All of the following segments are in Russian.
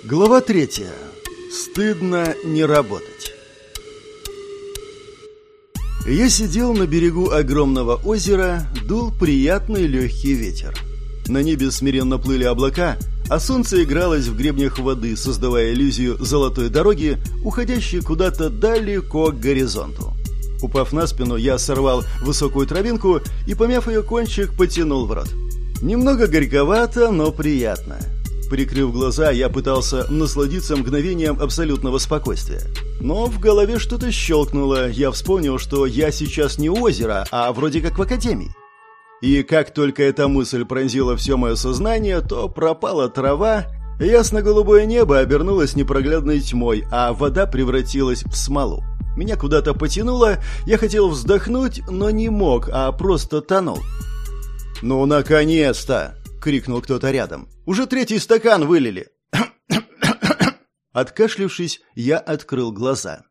Глава 3. Стыдно не работать. Я сидел на берегу огромного озера, дул приятный легкий ветер. На небе смиренно плыли облака, а солнце игралось в гребнях воды, создавая иллюзию золотой дороги, уходящей куда-то далеко к горизонту. Упав на спину, я сорвал высокую травинку и, помяв ее кончик, потянул в рот. Немного горьковато, но приятно. Прикрыв глаза, я пытался насладиться мгновением абсолютного спокойствия. Но в голове что-то щелкнуло, я вспомнил, что я сейчас не у озера, а вроде как в академии. И как только эта мысль пронзила все мое сознание, то пропала трава, ясно-голубое небо обернулось непроглядной тьмой, а вода превратилась в смолу. Меня куда-то потянуло, я хотел вздохнуть, но не мог, а просто тонул. «Ну, наконец-то!» — крикнул кто-то рядом. «Уже 3-й стакан вылили!» Откашлившись, я открыл глаза.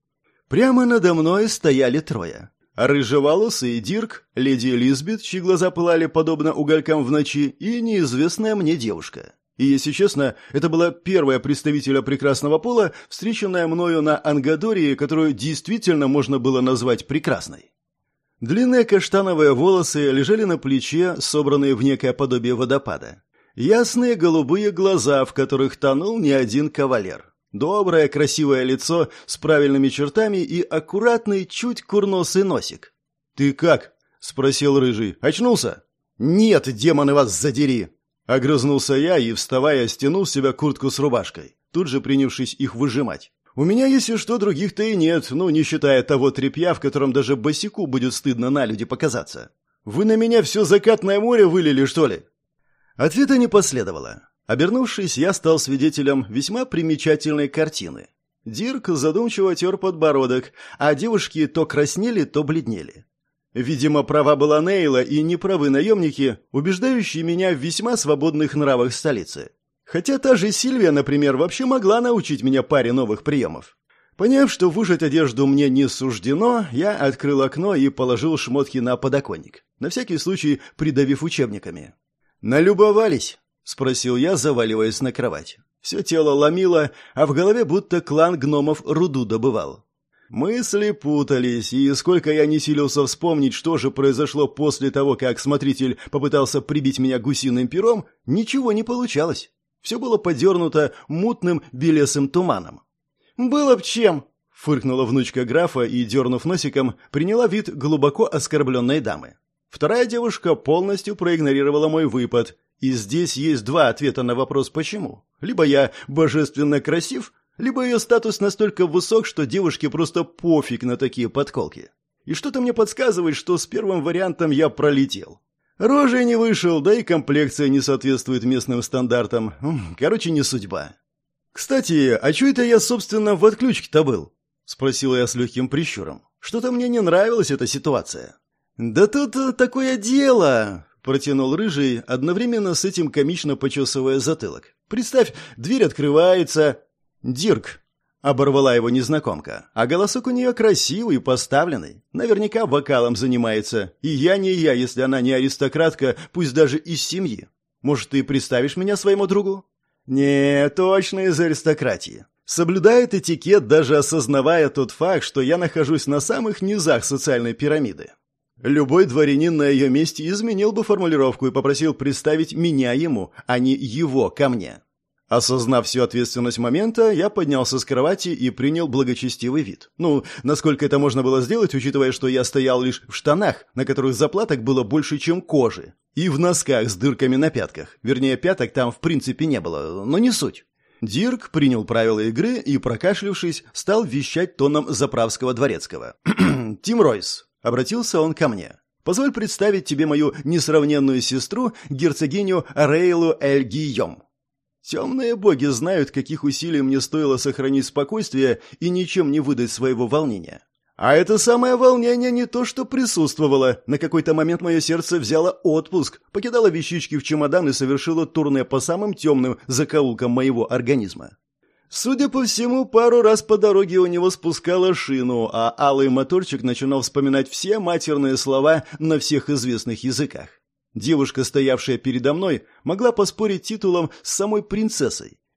Прямо надо мной стояли трое. Рыжеволосый Дирк, леди Лизбет, чьи глаза пылали подобно уголькам в ночи, и неизвестная мне девушка. И, если честно, это была первая представителя прекрасного пола, встреченная мною на Ангадории, которую действительно можно было назвать прекрасной. Длинные каштановые волосы лежали на плече, собранные в некое подобие водопада. Ясные голубые глаза, в которых тонул не один кавалер. Доброе красивое лицо с правильными чертами и аккуратный, чуть курносый носик. «Ты как?» — спросил Рыжий. «Очнулся?» «Нет, демоны вас задери!» Огрызнулся я и, вставая, стянул с себя куртку с рубашкой, тут же принявшись их выжимать. «У меня, если что, других-то и нет, не считая того тряпья, в котором даже босику будет стыдно на люди показаться. Вы на меня все закатное море вылили, что ли?» Ответа не последовало. Обернувшись, я стал свидетелем весьма примечательной картины. Дирк задумчиво тер подбородок, а девушки то краснели, то бледнели. Видимо, права была Нейла и неправы наемники, убеждающие меня в весьма свободных нравах столицы. Хотя та же Сильвия, например, вообще могла научить меня паре новых приемов. Поняв, что выжать одежду мне не суждено, я открыл окно и положил шмотки на подоконник, на всякий случай придавив учебниками. «Налюбовались?» — спросил я, заваливаясь на кровать. Все тело ломило, а в голове будто клан гномов руду добывал. Мысли путались, и сколько я не силился вспомнить, что же произошло после того, как смотритель попытался прибить меня гусиным пером, ничего не получалось. Все было подернуто мутным белесым туманом. «Было б чем!» — фыркнула внучка графа и, дернув носиком, приняла вид глубоко оскорбленной дамы. Вторая девушка полностью проигнорировала мой выпад, и здесь есть два ответа на вопрос «почему?». Либо я божественно красив, либо ее статус настолько высок, что девушке просто пофиг на такие подколки. И что-то мне подсказывает, что с первым вариантом я пролетел. Рожей не вышел, да и комплекция не соответствует местным стандартам. Короче, не судьба. «Кстати, а чё это я, собственно, в отключке-то был?» — спросил я с легким прищуром. «Что-то мне не нравилась эта ситуация». «Да тут такое дело!» — протянул Рыжий, одновременно с этим комично почесывая затылок. «Представь, дверь открывается...» «Дирк!» — оборвала его незнакомка. «А голосок у нее красивый, поставленный. Наверняка вокалом занимается. И я не я, если она не аристократка, пусть даже из семьи. Может, ты представишь меня своему другу?» «Не, точно из аристократии. Соблюдает этикет, даже осознавая тот факт, что я нахожусь на самых низах социальной пирамиды. Любой дворянин на ее месте изменил бы формулировку и попросил представить меня ему, а не его ко мне». Осознав всю ответственность момента, я поднялся с кровати и принял благочестивый вид. Насколько это можно было сделать, учитывая, что я стоял лишь в штанах, на которых заплаток было больше, чем кожи, и в носках с дырками на пятках. Вернее, пяток там в принципе не было, но не суть. Дирк принял правила игры и, прокашлявшись, стал вещать тоном заправского дворецкого. «Тим Ройс», — обратился он ко мне, — «позволь представить тебе мою несравненную сестру, герцогиню Рейлу Эль-Гийом». Темные боги знают, каких усилий мне стоило сохранить спокойствие и ничем не выдать своего волнения. А это самое волнение не то что присутствовало. На какой-то момент мое сердце взяло отпуск, покидало вещички в чемодан и совершило турне по самым темным закоулкам моего организма. Судя по всему, пару раз по дороге у него спускало шину, а алый моторчик начинал вспоминать все матерные слова на всех известных языках. Девушка, стоявшая передо мной, могла поспорить титулом с самой принцессой.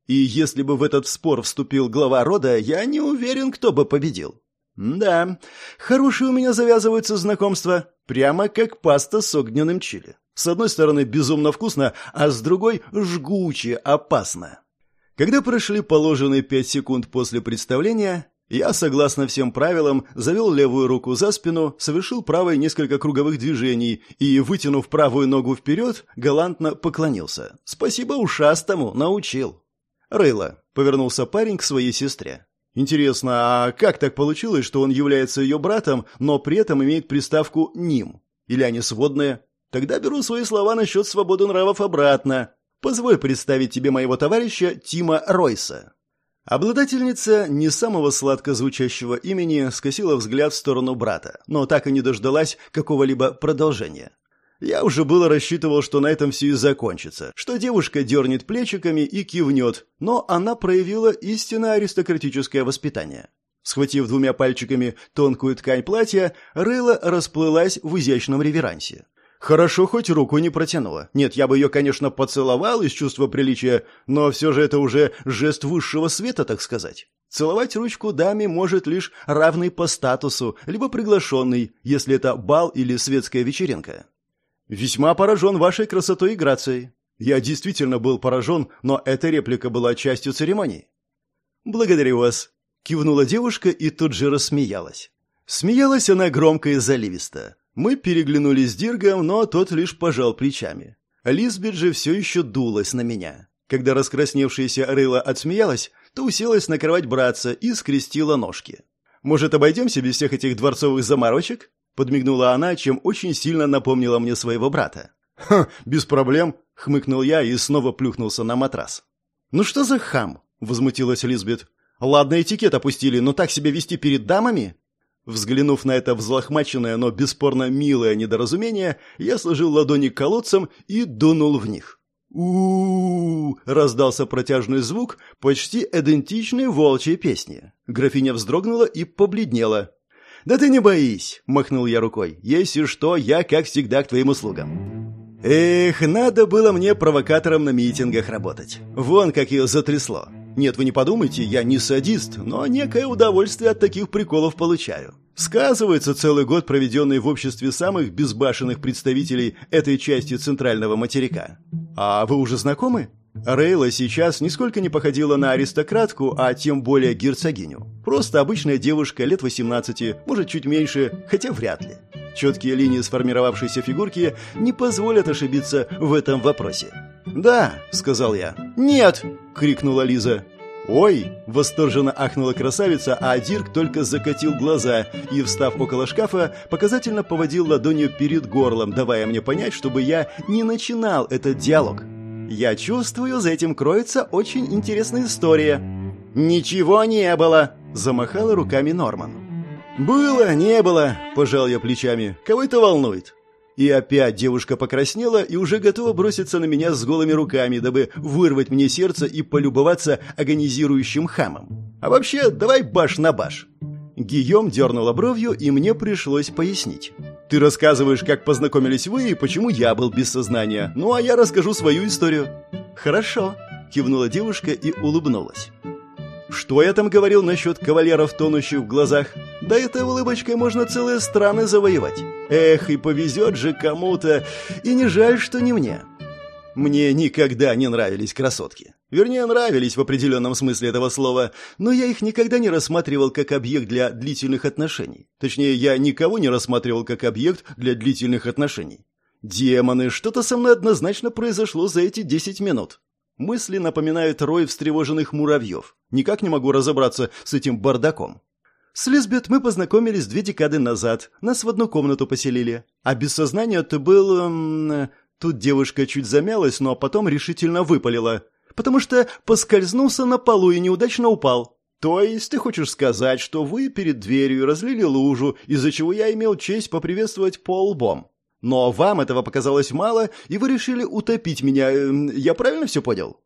И если бы в этот спор вступил глава рода, я не уверен, кто бы победил. Да, хорошие у меня завязываются знакомства, прямо как паста с огненным чили. С одной стороны безумно вкусно, а с другой жгуче опасно. Когда прошли положенные 5 секунд после представления, я, согласно всем правилам, завел левую руку за спину, совершил правой несколько круговых движений и, вытянув правую ногу вперед, галантно поклонился. Спасибо ушастому, научил. «Рейла», — повернулся парень к своей сестре. «Интересно, а как так получилось, что он является ее братом, но при этом имеет приставку «ним»? Или они сводные? Тогда беру свои слова насчет свободы нравов обратно. Позволь представить тебе моего товарища Тима Ройса». Обладательница не самого сладко звучащего имени скосила взгляд в сторону брата, но так и не дождалась какого-либо продолжения. Я уже было рассчитывал, что на этом все и закончится, что девушка дернет плечиками и кивнет, но она проявила истинно аристократическое воспитание. Схватив 2 пальчиками тонкую ткань платья, Рейла расплылась в изящном реверансе. Хорошо, хоть руку не протянула. Нет, я бы ее, конечно, поцеловал из чувства приличия, но все же это уже жест высшего света, так сказать. Целовать ручку даме может лишь равный по статусу, либо приглашенный, если это бал или светская вечеринка. «Весьма поражен вашей красотой и грацией». Я действительно был поражен, но эта реплика была частью церемонии. «Благодарю вас», — кивнула девушка и тут же рассмеялась. Смеялась она громко и заливисто. Мы переглянулись с Диргом, но тот лишь пожал плечами. Лизбет же все еще дулась на меня. Когда раскрасневшаяся Рейла отсмеялась, то уселась на кровать братца и скрестила ножки. «Может, обойдемся без всех этих дворцовых заморочек?» Подмигнула она, чем очень сильно напомнила мне своего брата. «Ха, без проблем», — хмыкнул я и снова плюхнулся на матрас. «Ну что за хам?» — возмутилась Лизбет. «Ладно, этикет опустили, но так себя вести перед дамами?» Взглянув на это взлохмаченное, но бесспорно милое недоразумение, я сложил ладони к колодцам и дунул в них. У-у-у! Раздался протяжный звук, почти идентичный волчьей песне. Графиня вздрогнула и побледнела. «Да ты не боись!» – махнул я рукой. «Если что, я, как всегда, к твоим услугам». Эх, надо было мне провокатором на митингах работать. Вон как ее затрясло. Нет, вы не подумайте, я не садист, но некое удовольствие от таких приколов получаю. Сказывается целый год, проведенный в обществе самых безбашенных представителей этой части центрального материка. А вы уже знакомы? Рейла сейчас нисколько не походила на аристократку, а тем более герцогиню. Просто обычная девушка лет 18, может чуть меньше, хотя вряд ли. Четкие линии сформировавшейся фигурки не позволят ошибиться в этом вопросе. «Да», — сказал я. «Нет!» — крикнула Лиза. «Ой!» — восторженно ахнула красавица, а Дирк только закатил глаза и, встав около шкафа, показательно поводил ладонью перед горлом, давая мне понять, чтобы я не начинал этот диалог. «Я чувствую, за этим кроется очень интересная история». «Ничего не было!» — замахала руками Норман. «Было, не было!» — пожал я плечами. «Кого это волнует?» И опять девушка покраснела и уже готова броситься на меня с голыми руками, дабы вырвать мне сердце и полюбоваться агонизирующим хамом. А вообще, давай баш на баш. Гийом дернула бровью, и мне пришлось пояснить. Ты рассказываешь, как познакомились вы и почему я был без сознания. Ну, а я расскажу свою историю. Хорошо, кивнула девушка и улыбнулась. Что я там говорил насчет кавалеров, тонущих в глазах? Да этой улыбочкой можно целые страны завоевать. Эх, и повезет же кому-то, и не жаль, что не мне. Мне никогда не нравились красотки. Вернее, нравились в определенном смысле этого слова, но я их никогда не рассматривал как объект для длительных отношений. Точнее, я никого не рассматривал как объект для длительных отношений. Демоны, что-то со мной однозначно произошло за эти 10 минут. Мысли напоминают рой встревоженных муравьев. Никак не могу разобраться с этим бардаком. С Лизбет мы познакомились 2 декады назад. Нас в одну комнату поселили. А без сознания ты был... Тут девушка чуть замялась, но потом решительно выпалила. Потому что поскользнулся на полу и неудачно упал. То есть ты хочешь сказать, что вы перед дверью разлили лужу, из-за чего я имел честь поприветствовать Пол лбом? Но вам этого показалось мало, и вы решили утопить меня. Я правильно все понял?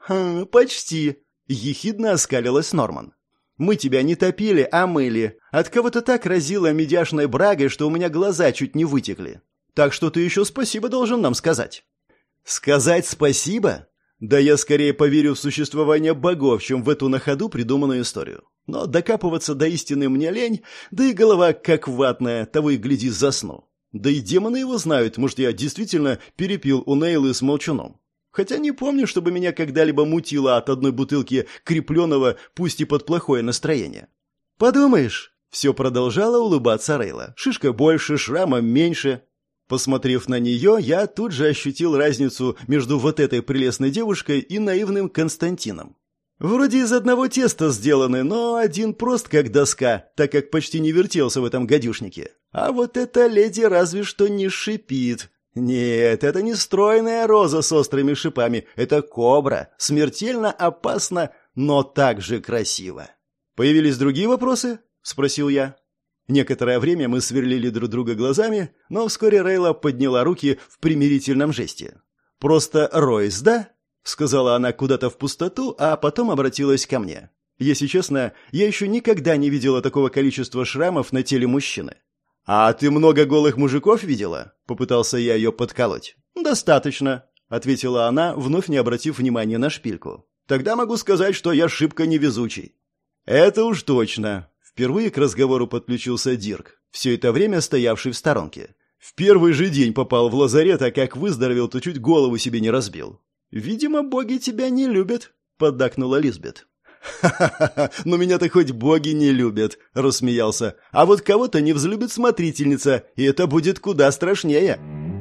Почти. Ехидно оскалилась Норман. Мы тебя не топили, а мыли. От кого-то так разило медяшной брагой, что у меня глаза чуть не вытекли. Так что ты еще спасибо должен нам сказать. Сказать спасибо? Да я скорее поверю в существование богов, чем в эту на ходу придуманную историю. Но докапываться до истины мне лень, да и голова как ватная, того и гляди засну. Да и демоны его знают, может, я действительно перепил у Нейлы с молчуном. Хотя не помню, чтобы меня когда-либо мутило от одной бутылки крепленого, пусть и под плохое настроение. «Подумаешь», — все продолжала улыбаться Рейла. «Шишка больше, шрама меньше». Посмотрев на нее, я тут же ощутил разницу между вот этой прелестной девушкой и наивным Константином. Вроде из одного теста сделаны, но один прост как доска, так как почти не вертелся в этом гадюшнике. А вот эта леди разве что не шипит. Нет, это не стройная роза с острыми шипами, это кобра, смертельно опасна, но также красиво. «Появились другие вопросы?» – спросил я. Некоторое время мы сверлили друг друга глазами, но вскоре Рейла подняла руки в примирительном жесте. «Просто Ройс, да?» — сказала она куда-то в пустоту, а потом обратилась ко мне. Если честно, я еще никогда не видела такого количества шрамов на теле мужчины. «А ты много голых мужиков видела?» — попытался я ее подколоть. «Достаточно», — ответила она, вновь не обратив внимания на шпильку. «Тогда могу сказать, что я шибко невезучий». «Это уж точно». Впервые к разговору подключился Дирк, все это время стоявший в сторонке. В первый же день попал в лазарет, а как выздоровел, то чуть голову себе не разбил. «Видимо, боги тебя не любят», — поддакнула Лизбет. «Ха-ха-ха, но меня-то хоть боги не любят», — рассмеялся. «А вот кого-то не взлюбит смотрительница, и это будет куда страшнее».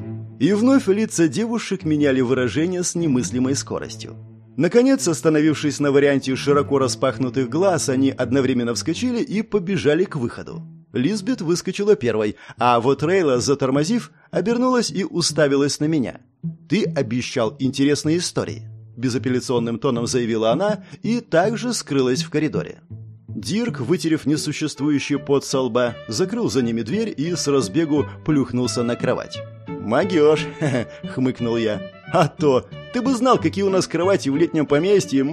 И вновь лица девушек меняли выражение с немыслимой скоростью. Наконец, остановившись на варианте широко распахнутых глаз, они одновременно вскочили и побежали к выходу. Лизбет выскочила первой, а вот Рейла, затормозив, обернулась и уставилась на меня. «Ты обещал интересные истории», – безапелляционным тоном заявила она и также скрылась в коридоре. Дирк, вытерев несуществующий пот со лба, закрыл за ними дверь и с разбегу плюхнулся на кровать. «Могёшь», – хмыкнул я. «А то! Ты бы знал, какие у нас кровати в летнем поместье!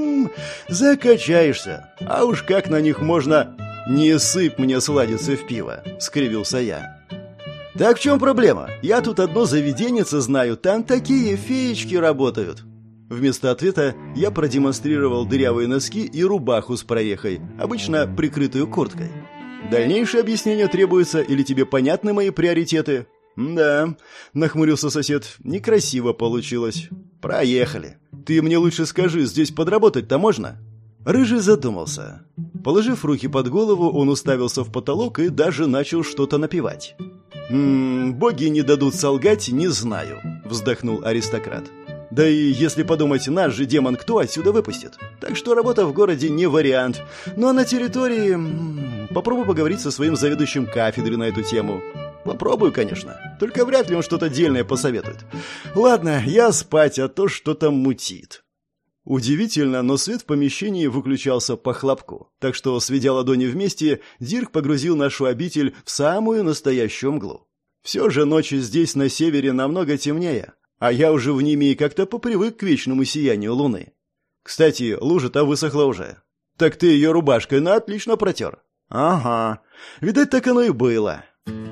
Закачаешься! А уж как на них можно...» «Не сыпь мне сладиться в пиво», — скривился я. «Так в чем проблема? Я тут одно заведеннице знаю, там такие феечки работают». Вместо ответа я продемонстрировал дырявые носки и рубаху с прорехой, обычно прикрытую курткой. «Дальнейшее объяснение требуется, или тебе понятны мои приоритеты?» «Да», — нахмурился сосед, — «некрасиво получилось». «Проехали. Ты мне лучше скажи, здесь подработать-то можно?» Рыжий задумался. Положив руки под голову, он уставился в потолок и даже начал что-то напевать. «Боги не дадут солгать, не знаю», — вздохнул аристократ. «Да и если подумать, наш же демон кто отсюда выпустит? Так что работа в городе не вариант. Ну а на территории... Попробуй поговорить со своим заведующим кафедрой на эту тему». «Попробую, конечно. Только вряд ли он что-то дельное посоветует. Ладно, я спать, а то что-то мутит». Удивительно, но свет в помещении выключался по хлопку, так что, сведя ладони вместе, Дирк погрузил нашу обитель в самую настоящую мглу. Все же ночи здесь, на севере, намного темнее, а я уже в Немии как-то попривык к вечному сиянию луны. Кстати, лужа-то высохла уже. Так ты ее рубашкой отлично протер. Ага, видать, так оно и было.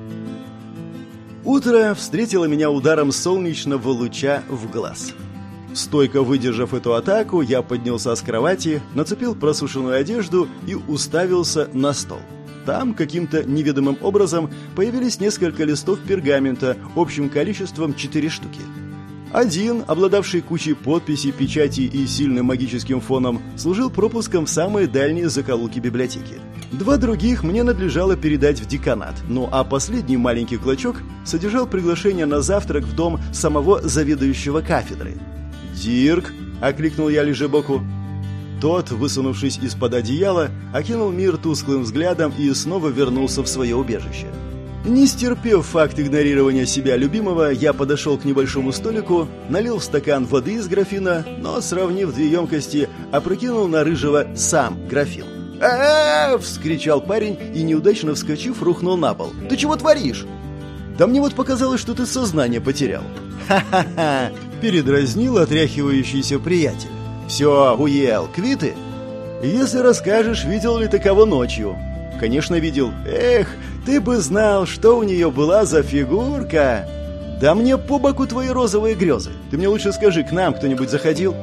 Утро встретило меня ударом солнечного луча в глаз. Стойко выдержав эту атаку, я поднялся с кровати, нацепил просушенную одежду и уставился на стол. Там каким-то неведомым образом появились несколько листов пергамента общим количеством 4 штуки. Один, обладавший кучей подписей, печатей и сильным магическим фоном, служил пропуском в самые дальние закоулки библиотеки. 2 других мне надлежало передать в деканат, ну а последний маленький клочок содержал приглашение на завтрак в дом самого заведующего кафедры. «Дирк!» — окликнул я лежебоку. Тот, высунувшись из-под одеяла, окинул мир тусклым взглядом и снова вернулся в свое убежище. Не стерпев факт игнорирования себя любимого, я подошел к небольшому столику, налил в стакан воды из графина, но, сравнив 2 емкости, опрокинул на Рыжего сам графин. Вскричал парень и, неудачно вскочив, рухнул на пол. «Ты чего творишь?» «Да мне вот показалось, что ты сознание потерял». «Ха-ха-ха!» — передразнил отряхивающийся приятель. «Все, уел, квиты?» «Если расскажешь, видел ли ты кого ночью?» «Конечно, видел. Эх, ты бы знал, что у нее была за фигурка!» «Да мне по боку твои розовые грезы. Ты мне лучше скажи, к нам кто-нибудь заходил?»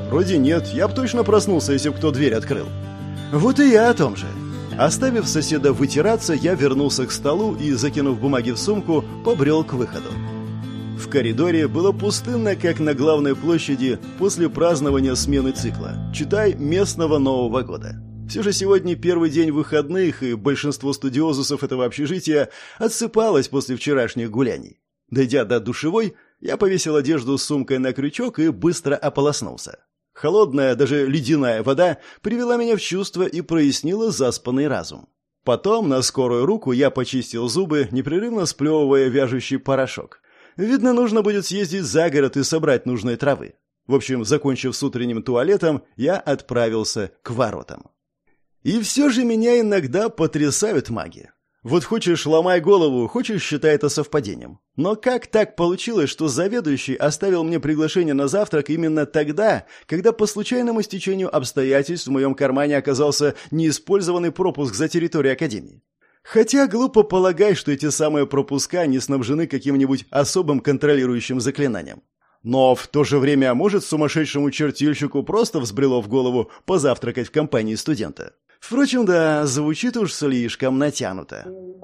Вроде нет, я бы точно проснулся, если бы кто дверь открыл. Вот и я о том же. Оставив соседа вытираться, я вернулся к столу и, закинув бумаги в сумку, побрел к выходу. В коридоре было пустынно, как на главной площади после празднования смены цикла, читай местного Нового года. Все же сегодня первый день выходных, и большинство студиозусов этого общежития отсыпалось после вчерашних гуляний. Дойдя до душевой, я повесил одежду с сумкой на крючок и быстро ополоснулся. Холодная, даже ледяная вода привела меня в чувство и прояснила заспанный разум. Потом на скорую руку я почистил зубы, непрерывно сплевывая вяжущий порошок. Видно, нужно будет съездить за город и собрать нужной травы. В общем, закончив с утренним туалетом, я отправился к воротам. И все же меня иногда потрясают маги. Вот хочешь — ломай голову, хочешь — считай это совпадением. Но как так получилось, что заведующий оставил мне приглашение на завтрак именно тогда, когда по случайному стечению обстоятельств в моем кармане оказался неиспользованный пропуск за территорией Академии? Хотя глупо полагать, что эти самые пропуска не снабжены каким-нибудь особым контролирующим заклинанием. Но в то же время, может, сумасшедшему чертильщику просто взбрело в голову позавтракать в компании студента. Впрочем, да, звучит уж слишком натянуто.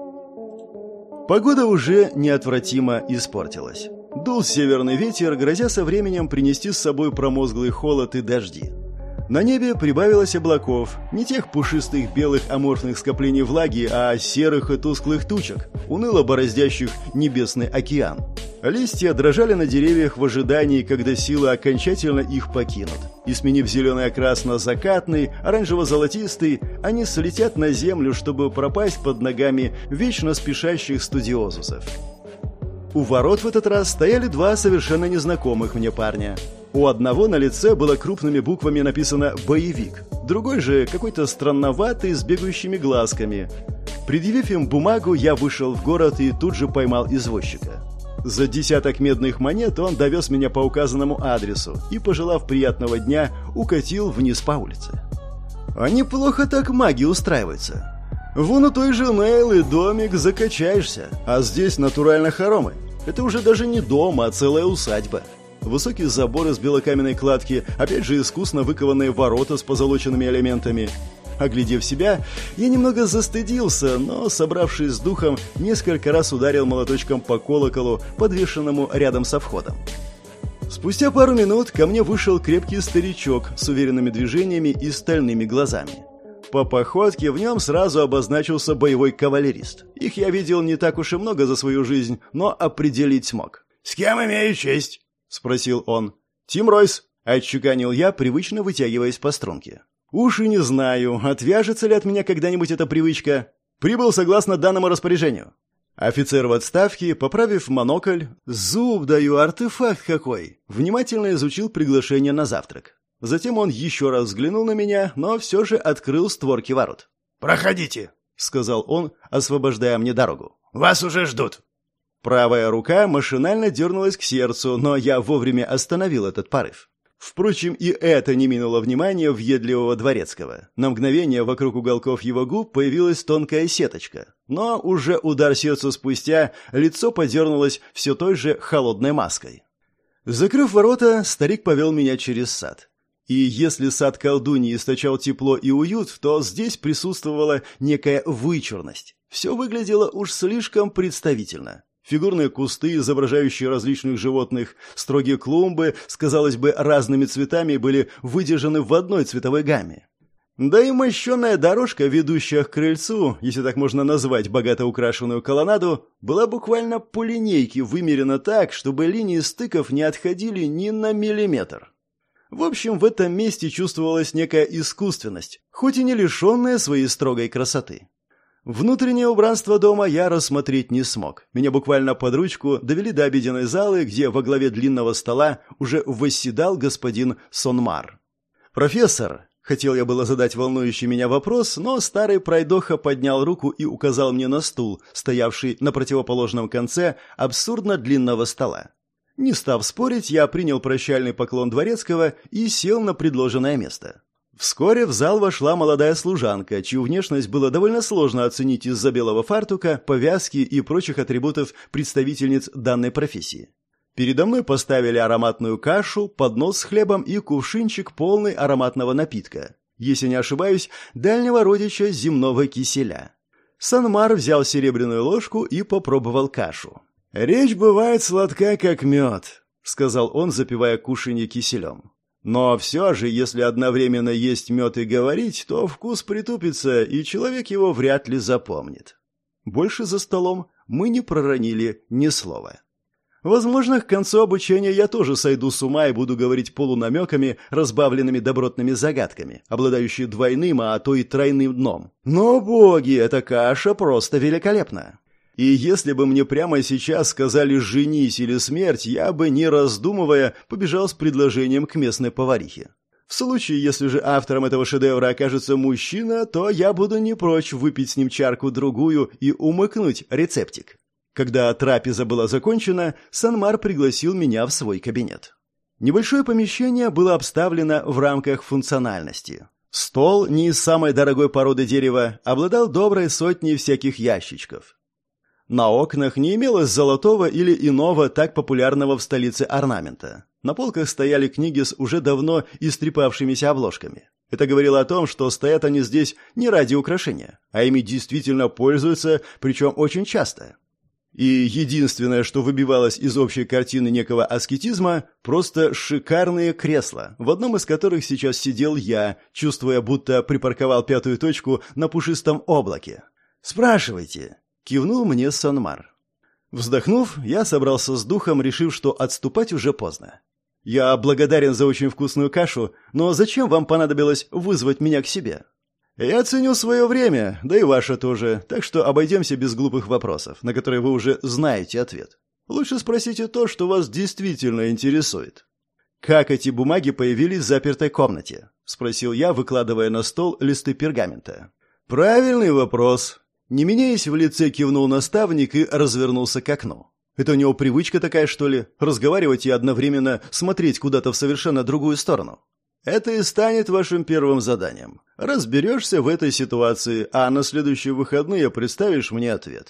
Погода уже неотвратимо испортилась. Дул северный ветер, грозя со временем принести с собой промозглый холод и дожди. На небе прибавилось облаков, не тех пушистых белых аморфных скоплений влаги, а серых и тусклых тучек, уныло бороздящих небесный океан. Листья дрожали на деревьях в ожидании, когда силы окончательно их покинут. И, сменив зеленый окрас на закатный, оранжево-золотистый, они слетят на землю, чтобы пропасть под ногами вечно спешащих студиозусов. У ворот в этот раз стояли два совершенно незнакомых мне парня. У одного на лице было крупными буквами написано «Боевик», другой же какой-то странноватый с бегающими глазками. Предъявив им бумагу, я вышел в город и тут же поймал извозчика. За 10 медных монет он довез меня по указанному адресу и, пожелав приятного дня, укатил вниз по улице. А неплохо так маги устраиваются. Вон у той же Нейлы домик закачаешься, а здесь натурально хоромы. Это уже даже не дом, а целая усадьба. Высокие заборы с белокаменной кладки, опять же искусно выкованные ворота с позолоченными элементами. Оглядев себя, я немного застыдился, но, собравшись с духом, несколько раз ударил молоточком по колоколу, подвешенному рядом со входом. Спустя пару минут ко мне вышел крепкий старичок с уверенными движениями и стальными глазами. По походке в нем сразу обозначился боевой кавалерист. Их я видел не так уж и много за свою жизнь, но определить смог. «С кем имею честь?» — спросил он. «Тим Ройс», — отчеканил я, привычно вытягиваясь по струнке. «Уж и не знаю, отвяжется ли от меня когда-нибудь эта привычка. Прибыл согласно данному распоряжению». Офицер в отставке, поправив монокль, «Зуб даю, артефакт какой!» внимательно изучил приглашение на завтрак. Затем он еще раз взглянул на меня, но все же открыл створки ворот. «Проходите», — сказал он, освобождая мне дорогу. «Вас уже ждут». Правая рука машинально дернулась к сердцу, но я вовремя остановил этот порыв. Впрочем, и это не минуло внимания въедливого дворецкого. На мгновение вокруг уголков его губ появилась тонкая сеточка. Но уже удар сердцу спустя лицо подернулось все той же холодной маской. Закрыв ворота, старик повел меня через сад. И если сад колдуньи источал тепло и уют, то здесь присутствовала некая вычурность. Все выглядело уж слишком представительно. Фигурные кусты, изображающие различных животных, строгие клумбы с, казалось бы, разными цветами были выдержаны в одной цветовой гамме. Да и мощеная дорожка, ведущая к крыльцу, если так можно назвать богато украшенную колоннаду, была буквально по линейке вымерена так, чтобы линии стыков не отходили ни на миллиметр. В общем, в этом месте чувствовалась некая искусственность, хоть и не лишенная своей строгой красоты. Внутреннее убранство дома я рассмотреть не смог. Меня буквально под ручку довели до обеденной залы, где во главе длинного стола уже восседал господин Сонмар. «Профессор», — хотел я было задать волнующий меня вопрос, но старый пройдоха поднял руку и указал мне на стул, стоявший на противоположном конце абсурдно длинного стола. Не став спорить, я принял прощальный поклон дворецкого и сел на предложенное место. Вскоре в зал вошла молодая служанка, чью внешность было довольно сложно оценить из-за белого фартука, повязки и прочих атрибутов представительниц данной профессии. Передо мной поставили ароматную кашу, поднос с хлебом и кувшинчик, полный ароматного напитка. Если не ошибаюсь, дальнего родича земного киселя. Санмар взял серебряную ложку и попробовал кашу. «Речь бывает сладка, как мед», — сказал он, запивая кушанье киселем. «Но все же, если одновременно есть мед и говорить, то вкус притупится, и человек его вряд ли запомнит». Больше за столом мы не проронили ни слова. Возможно, к концу обучения я тоже сойду с ума и буду говорить полунамеками, разбавленными добротными загадками, обладающие двойным, а то и тройным дном. Но, боги, эта каша просто великолепна. И если бы мне прямо сейчас сказали «женись» или «смерть», я бы, не раздумывая, побежал с предложением к местной поварихе. В случае, если же автором этого шедевра окажется мужчина, то я буду не прочь выпить с ним чарку-другую и умыкнуть рецептик. Когда трапеза была закончена, Санмар пригласил меня в свой кабинет. Небольшое помещение было обставлено в рамках функциональности. Стол, не из самой дорогой породы дерева, обладал доброй сотней всяких ящичков. На окнах не имелось золотого или иного так популярного в столице орнамента. На полках стояли книги с уже давно истрепавшимися обложками. Это говорило о том, что стоят они здесь не ради украшения, а ими действительно пользуются, причем очень часто. И единственное, что выбивалось из общей картины некого аскетизма, просто шикарные кресла, в одном из которых сейчас сидел я, чувствуя, будто припарковал пятую точку на пушистом облаке. «Спрашивайте», — кивнул мне Санмар. Вздохнув, я собрался с духом, решив, что отступать уже поздно. «Я благодарен за очень вкусную кашу, но зачем вам понадобилось вызвать меня к себе?» «Я ценю свое время, да и ваше тоже, так что обойдемся без глупых вопросов, на которые вы уже знаете ответ. Лучше спросите то, что вас действительно интересует». «Как эти бумаги появились в запертой комнате?» — спросил я, выкладывая на стол листы пергамента. «Правильный вопрос». Не меняясь в лице, кивнул наставник и развернулся к окну. «Это у него привычка такая, что ли? Разговаривать и одновременно смотреть куда-то в совершенно другую сторону?» «Это и станет вашим первым заданием. Разберешься в этой ситуации, а на следующие выходные представишь мне ответ».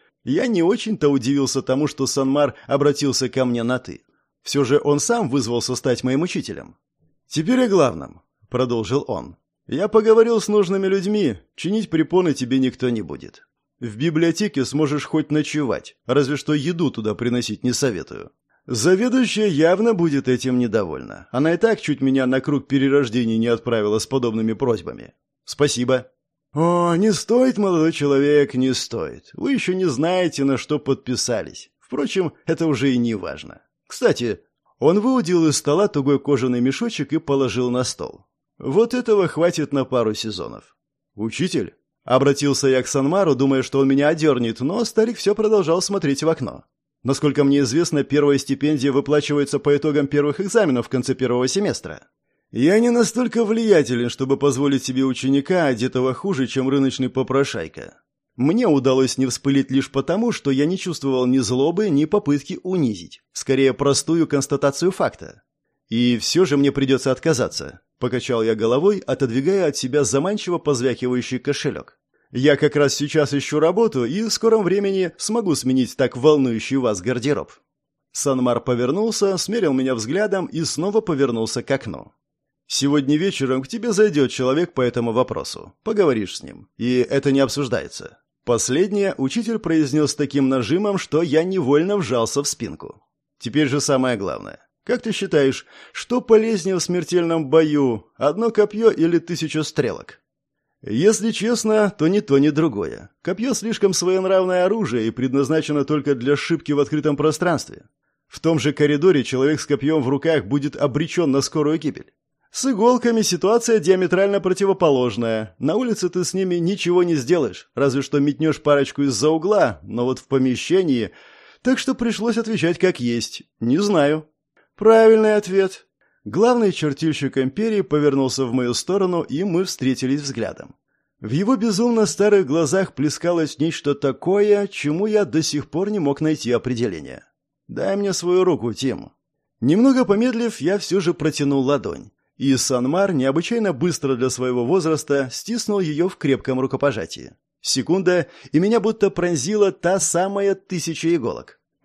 Я не очень-то удивился тому, что Санмар обратился ко мне на «ты». Все же он сам вызвался стать моим учителем. «Теперь о главном», — продолжил он. «Я поговорил с нужными людьми, чинить препоны тебе никто не будет. В библиотеке сможешь хоть ночевать, разве что еду туда приносить не советую. Заведующая явно будет этим недовольна. Она и так чуть меня на круг перерождений не отправила с подобными просьбами. Спасибо». «О, не стоит, молодой человек, не стоит. Вы еще не знаете, на что подписались. Впрочем, это уже и не важно. Кстати, он выудил из стола тугой кожаный мешочек и положил на стол. Вот этого хватит на пару сезонов». «Учитель?» Обратился я к Санмару, думая, что он меня одернет, но старик все продолжал смотреть в окно. «Насколько мне известно, первая стипендия выплачивается по итогам первых экзаменов в конце первого семестра. Я не настолько влиятелен, чтобы позволить себе ученика, одетого хуже, чем рыночный попрошайка. Мне удалось не вспылить лишь потому, что я не чувствовал ни злобы, ни попытки унизить. Скорее, простую констатацию факта. И все же мне придется отказаться», — покачал я головой, отодвигая от себя заманчиво позвякивающий кошелек. «Я как раз сейчас ищу работу и в скором времени смогу сменить так волнующий вас гардероб». Санмар повернулся, смерил меня взглядом и снова повернулся к окну. «Сегодня вечером к тебе зайдет человек по этому вопросу. Поговоришь с ним. И это не обсуждается». Последнее учитель произнес таким нажимом, что я невольно вжался в спинку. «Теперь же самое главное. Как ты считаешь, что полезнее в смертельном бою, одно копье или 1000 стрелок?» «Если честно, то ни то, ни другое. Копье слишком своенравное оружие и предназначено только для шибки в открытом пространстве. В том же коридоре человек с копьем в руках будет обречен на скорую гибель. С иголками ситуация диаметрально противоположная. На улице ты с ними ничего не сделаешь, разве что метнешь парочку из-за угла, но вот в помещении... Так что пришлось отвечать как есть. Не знаю». «Правильный ответ». Главный чертильщик империи повернулся в мою сторону, и мы встретились взглядом. В его безумно старых глазах плескалось нечто такое, чему я до сих пор не мог найти определение. «Дай мне свою руку, Тим». Немного помедлив, я все же протянул ладонь. И Санмар, необычайно быстро для своего возраста, стиснул ее в крепком рукопожатии. Секунда, и меня будто пронзила та самая 1000 иголок.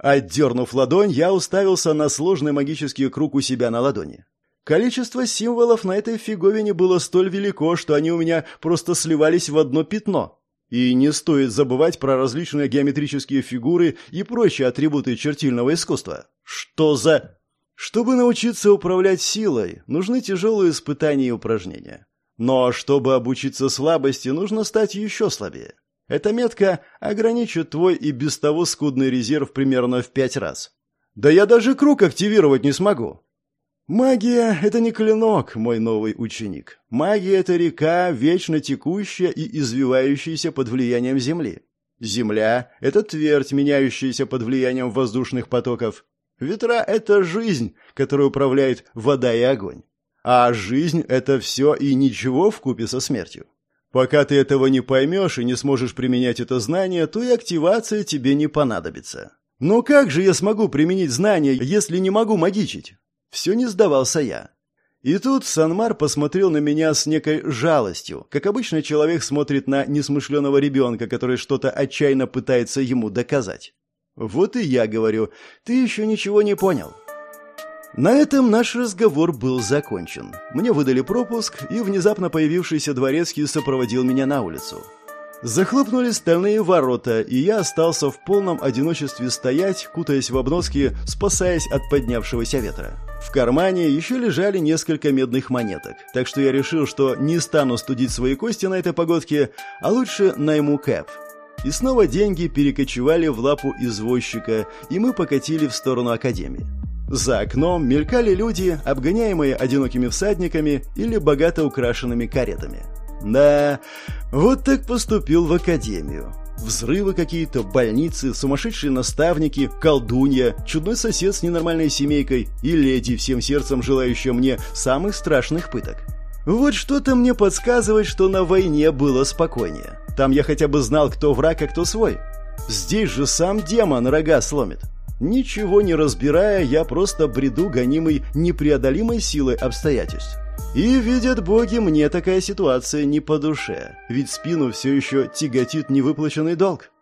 Отдернув ладонь, я уставился на сложный магический круг у себя на ладони. Количество символов на этой фиговине было столь велико, что они у меня просто сливались в одно пятно. И не стоит забывать про различные геометрические фигуры и прочие атрибуты чертильного искусства. Что за... Чтобы научиться управлять силой, нужны тяжелые испытания и упражнения. Но чтобы обучиться слабости, нужно стать еще слабее. Эта метка ограничит твой и без того скудный резерв примерно в 5 раз. Да я даже круг активировать не смогу. Магия — это не клинок, мой новый ученик. Магия — это река, вечно текущая и извивающаяся под влиянием земли. Земля — это твердь, меняющаяся под влиянием воздушных потоков. Ветра — это жизнь, которой управляет вода и огонь. А жизнь — это все и ничего вкупе со смертью. Пока ты этого не поймешь и не сможешь применять это знание, то и активация тебе не понадобится. Но как же я смогу применить знания, если не могу магичить? Все не сдавался я. И тут Санмар посмотрел на меня с некой жалостью, как обычно человек смотрит на несмышленого ребенка, который что-то отчаянно пытается ему доказать. Вот и я говорю, ты еще ничего не понял. На этом наш разговор был закончен. Мне выдали пропуск, и внезапно появившийся дворецкий сопроводил меня на улицу. Захлопнулись стальные ворота, и я остался в полном одиночестве стоять, кутаясь в обноски, спасаясь от поднявшегося ветра. В кармане еще лежали несколько медных монеток, так что я решил, что не стану студить свои кости на этой погодке, а лучше найму кэб. И снова деньги перекочевали в лапу извозчика, и мы покатили в сторону академии. За окном мелькали люди, обгоняемые одинокими всадниками или богато украшенными каретами. Да, вот так поступил в академию. Взрывы какие-то, больницы, сумасшедшие наставники, колдунья, чудной сосед с ненормальной семейкой и леди, всем сердцем желающая мне самых страшных пыток. Вот что-то мне подсказывает, что на войне было спокойнее. Там я хотя бы знал, кто враг, а кто свой. Здесь же сам демон рога сломит. Ничего не разбирая, я просто бреду, гонимый непреодолимой силой обстоятельств. И, видят боги, мне такая ситуация не по душе, ведь спину все еще тяготит невыплаченный долг.